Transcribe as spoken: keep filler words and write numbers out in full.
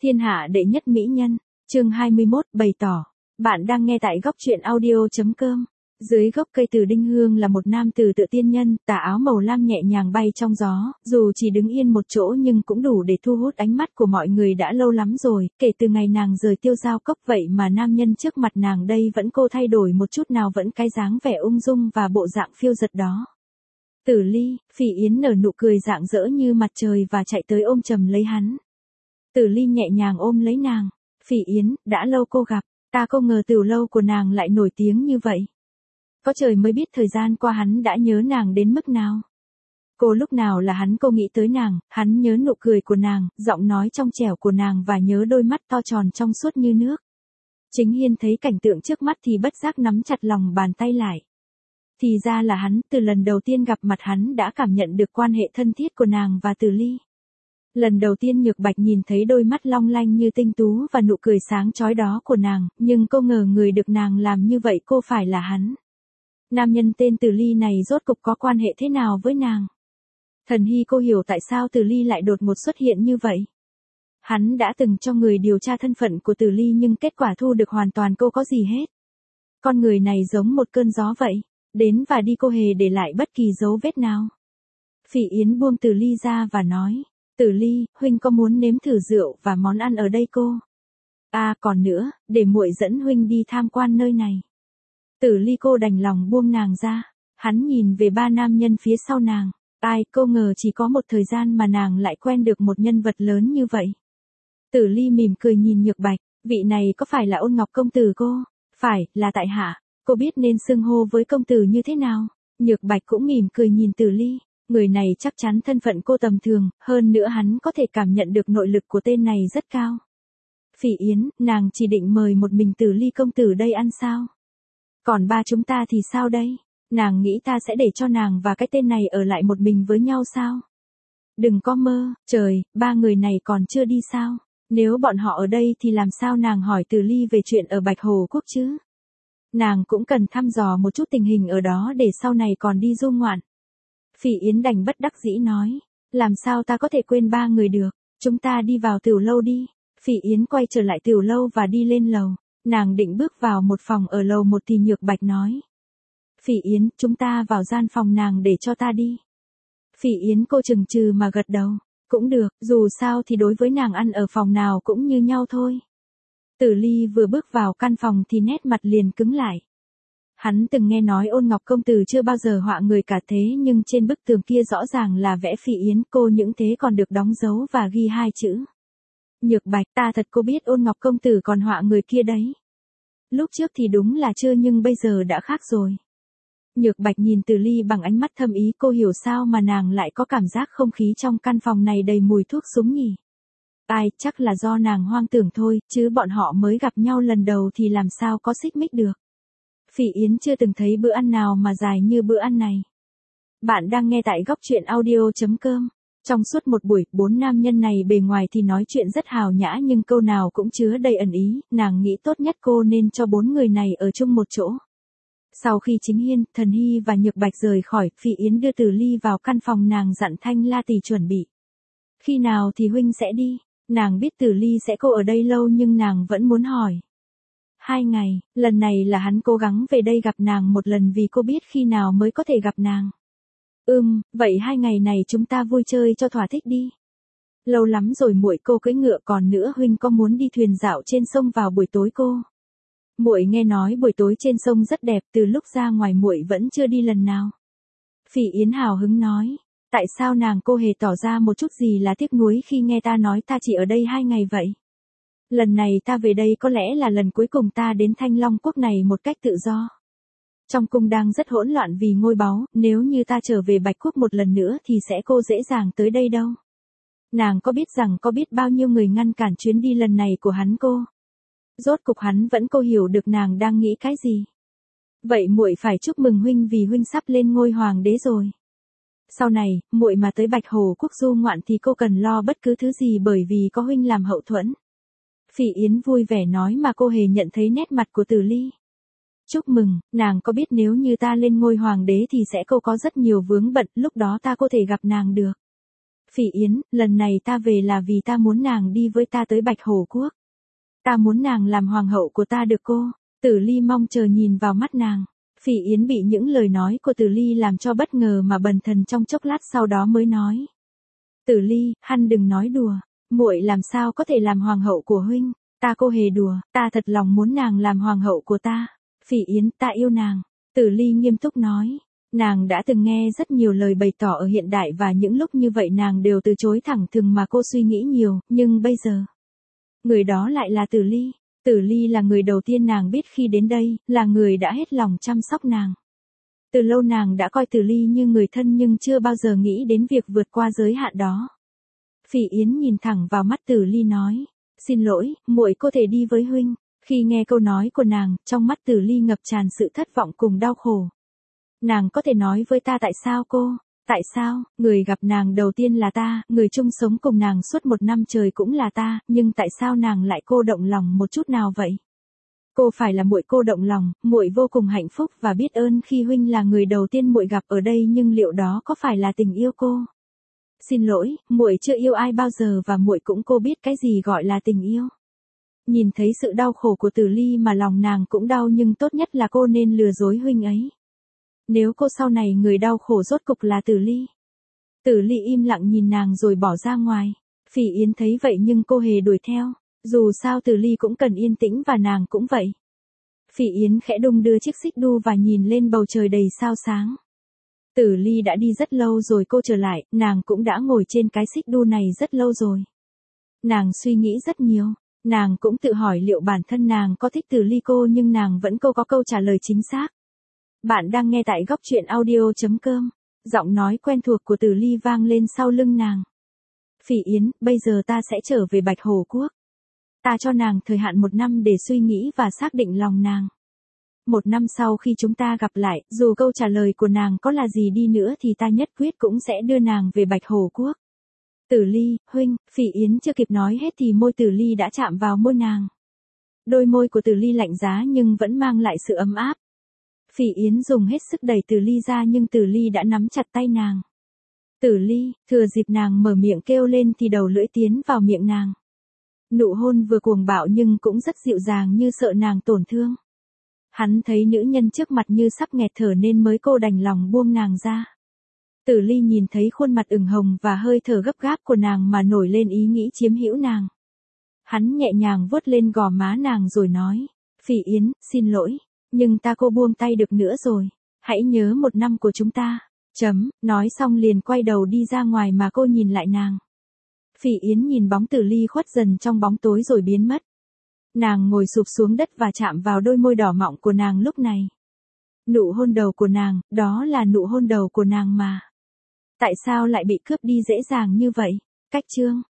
Thiên hạ đệ nhất mỹ nhân, chương hai mươi mốt, bày tỏ. Bạn đang nghe tại góc truyện audio.com. Dưới gốc cây từ đinh hương là một nam tử tựa tiên nhân, tà áo màu lam nhẹ nhàng bay trong gió, dù chỉ đứng yên một chỗ nhưng cũng đủ để thu hút ánh mắt của mọi người đã lâu lắm rồi, kể từ ngày nàng rời Tiêu Giao Cốc vậy mà nam nhân trước mặt nàng đây vẫn cô thay đổi một chút nào vẫn cái dáng vẻ ung dung và bộ dạng phiêu dật đó. Tử Ly, Phỉ Yến nở nụ cười rạng rỡ như mặt trời và chạy tới ôm chầm lấy hắn. Tử Ly nhẹ nhàng ôm lấy nàng. Phỉ Yến, đã lâu cô gặp, ta không ngờ tiểu lâu của nàng lại nổi tiếng như vậy. Có trời mới biết thời gian qua hắn đã nhớ nàng đến mức nào. Cô lúc nào là hắn cô nghĩ tới nàng, hắn nhớ nụ cười của nàng, giọng nói trong trẻo của nàng và nhớ đôi mắt to tròn trong suốt như nước. Chính Hiên thấy cảnh tượng trước mắt thì bất giác nắm chặt lòng bàn tay lại. Thì ra là hắn, từ lần đầu tiên gặp mặt hắn đã cảm nhận được quan hệ thân thiết của nàng và Tử Ly. Lần đầu tiên Nhược Bạch nhìn thấy đôi mắt long lanh như tinh tú và nụ cười sáng chói đó của nàng, nhưng cô ngờ người được nàng làm như vậy cô phải là hắn. Nam nhân tên Tử Ly này rốt cục có quan hệ thế nào với nàng? Thần hy cô hiểu tại sao Tử Ly lại đột ngột xuất hiện như vậy. Hắn đã từng cho người điều tra thân phận của Tử Ly nhưng kết quả thu được hoàn toàn cô có gì hết. Con người này giống một cơn gió vậy, đến và đi cô hề để lại bất kỳ dấu vết nào. Phỉ Yến buông Tử Ly ra và nói. Tử Ly, huynh có muốn nếm thử rượu và món ăn ở đây cô? À còn nữa, để muội dẫn huynh đi tham quan nơi này. Tử Ly cô đành lòng buông nàng ra. Hắn nhìn về ba nam nhân phía sau nàng. Ai cô ngờ chỉ có một thời gian mà nàng lại quen được một nhân vật lớn như vậy. Tử Ly mỉm cười nhìn Nhược Bạch. Vị này có phải là Ôn Ngọc công tử cô? Phải, là tại hạ. Cô biết nên xưng hô với công tử như thế nào? Nhược Bạch cũng mỉm cười nhìn Tử Ly. Người này chắc chắn thân phận cô tầm thường, hơn nữa hắn có thể cảm nhận được nội lực của tên này rất cao. Phỉ Yến, nàng chỉ định mời một mình Tử Ly công tử đây ăn sao? Còn ba chúng ta thì sao đây? Nàng nghĩ ta sẽ để cho nàng và cái tên này ở lại một mình với nhau sao? Đừng có mơ, trời, ba người này còn chưa đi sao? Nếu bọn họ ở đây thì làm sao nàng hỏi Tử Ly về chuyện ở Bạch Hồ Quốc chứ? Nàng cũng cần thăm dò một chút tình hình ở đó để sau này còn đi du ngoạn. Phỉ Yến đành bất đắc dĩ nói, làm sao ta có thể quên ba người được, chúng ta đi vào tiểu lâu đi. Phỉ Yến quay trở lại tiểu lâu và đi lên lầu, nàng định bước vào một phòng ở lầu một thì Nhược Bạch nói. Phỉ Yến, chúng ta vào gian phòng nàng để cho ta đi. Phỉ Yến cô chừng chừ mà gật đầu, cũng được, dù sao thì đối với nàng ăn ở phòng nào cũng như nhau thôi. Tử Ly vừa bước vào căn phòng thì nét mặt liền cứng lại. Hắn từng nghe nói Ôn Ngọc công tử chưa bao giờ họa người cả thế nhưng trên bức tường kia rõ ràng là vẽ Phỉ Yến cô những thế còn được đóng dấu và ghi hai chữ. Nhược Bạch ta thật cô biết Ôn Ngọc công tử còn họa người kia đấy. Lúc trước thì đúng là chưa nhưng bây giờ đã khác rồi. Nhược Bạch nhìn Tử Ly bằng ánh mắt thâm ý cô hiểu sao mà nàng lại có cảm giác không khí trong căn phòng này đầy mùi thuốc súng nhỉ. Ai chắc là do nàng hoang tưởng thôi chứ bọn họ mới gặp nhau lần đầu thì làm sao có xích mích được. Phỉ Yến chưa từng thấy bữa ăn nào mà dài như bữa ăn này. Bạn đang nghe tại góc truyện audio.com. Trong suốt một buổi, bốn nam nhân này bề ngoài thì nói chuyện rất hào nhã nhưng câu nào cũng chứa đầy ẩn ý, nàng nghĩ tốt nhất cô nên cho bốn người này ở chung một chỗ. Sau khi Chính Hiên, Thần Hy và Nhược Bạch rời khỏi, Phỉ Yến đưa Tử Ly vào căn phòng nàng dặn Thanh La Tỳ chuẩn bị. Khi nào thì huynh sẽ đi? Nàng biết Tử Ly sẽ cô ở đây lâu nhưng nàng vẫn muốn hỏi. Hai ngày, lần này là hắn cố gắng về đây gặp nàng một lần vì cô biết khi nào mới có thể gặp nàng. Ừm, vậy hai ngày này chúng ta vui chơi cho thỏa thích đi. Lâu lắm rồi muội cô cưỡi ngựa còn nữa huynh có muốn đi thuyền dạo trên sông vào buổi tối cô? Muội nghe nói buổi tối trên sông rất đẹp từ lúc ra ngoài muội vẫn chưa đi lần nào. Phỉ Yến hào hứng nói, tại sao nàng cô hề tỏ ra một chút gì là tiếc nuối khi nghe ta nói ta chỉ ở đây hai ngày vậy? Lần này ta về đây có lẽ là lần cuối cùng ta đến Thanh Long Quốc này một cách tự do. Trong cung đang rất hỗn loạn vì ngôi báu, nếu như ta trở về Bạch Quốc một lần nữa thì sẽ cô dễ dàng tới đây đâu. Nàng có biết rằng có biết bao nhiêu người ngăn cản chuyến đi lần này của hắn cô. Rốt cục hắn vẫn cô hiểu được nàng đang nghĩ cái gì. Vậy muội phải chúc mừng huynh vì huynh sắp lên ngôi hoàng đế rồi. Sau này, muội mà tới Bạch Hồ Quốc du ngoạn thì cô cần lo bất cứ thứ gì bởi vì có huynh làm hậu thuẫn. Phỉ Yến vui vẻ nói mà cô hề nhận thấy nét mặt của Tử Ly. Chúc mừng, nàng có biết nếu như ta lên ngôi hoàng đế thì sẽ cô có rất nhiều vướng bận, lúc đó ta có thể gặp nàng được. Phỉ Yến, lần này ta về là vì ta muốn nàng đi với ta tới Bạch Hồ Quốc. Ta muốn nàng làm hoàng hậu của ta được cô. Tử Ly mong chờ nhìn vào mắt nàng. Phỉ Yến bị những lời nói của Tử Ly làm cho bất ngờ mà bần thần trong chốc lát sau đó mới nói. Tử Ly, hắn đừng nói đùa, muội làm sao có thể làm hoàng hậu của huynh, ta cô hề đùa, ta thật lòng muốn nàng làm hoàng hậu của ta. Phỉ Yến, ta yêu nàng. Tử Ly nghiêm túc nói. Nàng đã từng nghe rất nhiều lời bày tỏ ở hiện đại và những lúc như vậy nàng đều từ chối thẳng thừng mà cô suy nghĩ nhiều, nhưng bây giờ, người đó lại là Tử Ly. Tử Ly là người đầu tiên nàng biết khi đến đây, là người đã hết lòng chăm sóc nàng. Từ lâu nàng đã coi Tử Ly như người thân nhưng chưa bao giờ nghĩ đến việc vượt qua giới hạn đó. Phỉ Yến nhìn thẳng vào mắt Tử Ly nói, xin lỗi, muội có thể đi với huynh. Khi nghe câu nói của nàng, trong mắt Tử Ly ngập tràn sự thất vọng cùng đau khổ. Nàng có thể nói với ta tại sao cô? Tại sao, người gặp nàng đầu tiên là ta, người chung sống cùng nàng suốt một năm trời cũng là ta, nhưng tại sao nàng lại cô động lòng một chút nào vậy? Cô phải là muội cô động lòng, muội vô cùng hạnh phúc và biết ơn khi huynh là người đầu tiên muội gặp ở đây, nhưng liệu đó có phải là tình yêu cô? Xin lỗi, muội chưa yêu ai bao giờ và muội cũng cô biết cái gì gọi là tình yêu. Nhìn thấy sự đau khổ của Tử Ly mà lòng nàng cũng đau, nhưng tốt nhất là cô nên lừa dối huynh ấy. Nếu cô sau này người đau khổ rốt cục là Tử Ly. Tử Ly im lặng nhìn nàng rồi bỏ ra ngoài. Phỉ Yến thấy vậy nhưng cô hề đuổi theo. Dù sao Tử Ly cũng cần yên tĩnh và nàng cũng vậy. Phỉ Yến khẽ đung đưa chiếc xích đu và nhìn lên bầu trời đầy sao sáng. Tử Ly đã đi rất lâu rồi cô trở lại, nàng cũng đã ngồi trên cái xích đu này rất lâu rồi. Nàng suy nghĩ rất nhiều. Nàng cũng tự hỏi liệu bản thân nàng có thích Tử Ly cô, nhưng nàng vẫn cô có câu trả lời chính xác. Bạn đang nghe tại góc truyện audio.com. Giọng nói quen thuộc của Tử Ly vang lên sau lưng nàng. Phỉ Yến, bây giờ ta sẽ trở về Bạch Hồ Quốc. Ta cho nàng thời hạn một năm để suy nghĩ và xác định lòng nàng. Một năm sau khi chúng ta gặp lại, dù câu trả lời của nàng có là gì đi nữa thì ta nhất quyết cũng sẽ đưa nàng về Bạch Hồ Quốc. Tử Ly, huynh, Phỉ Yến chưa kịp nói hết thì môi Tử Ly đã chạm vào môi nàng. Đôi môi của Tử Ly lạnh giá nhưng vẫn mang lại sự ấm áp. Phỉ Yến dùng hết sức đẩy Tử Ly ra nhưng Tử Ly đã nắm chặt tay nàng. Tử Ly, thừa dịp nàng mở miệng kêu lên thì đầu lưỡi tiến vào miệng nàng. Nụ hôn vừa cuồng bạo nhưng cũng rất dịu dàng như sợ nàng tổn thương. Hắn thấy nữ nhân trước mặt như sắp nghẹt thở nên mới cô đành lòng buông nàng ra. Tử Ly nhìn thấy khuôn mặt ửng hồng và hơi thở gấp gáp của nàng mà nổi lên ý nghĩ chiếm hữu nàng. Hắn nhẹ nhàng vuốt lên gò má nàng rồi nói, Phỉ Yến, xin lỗi, nhưng ta cô buông tay được nữa rồi, hãy nhớ một năm của chúng ta. Chấm, nói xong liền quay đầu đi ra ngoài mà cô nhìn lại nàng. Phỉ Yến nhìn bóng Tử Ly khuất dần trong bóng tối rồi biến mất. Nàng ngồi sụp xuống đất và chạm vào đôi môi đỏ mọng của nàng lúc này. Nụ hôn đầu của nàng, đó là nụ hôn đầu của nàng mà. Tại sao lại bị cướp đi dễ dàng như vậy? Cách chương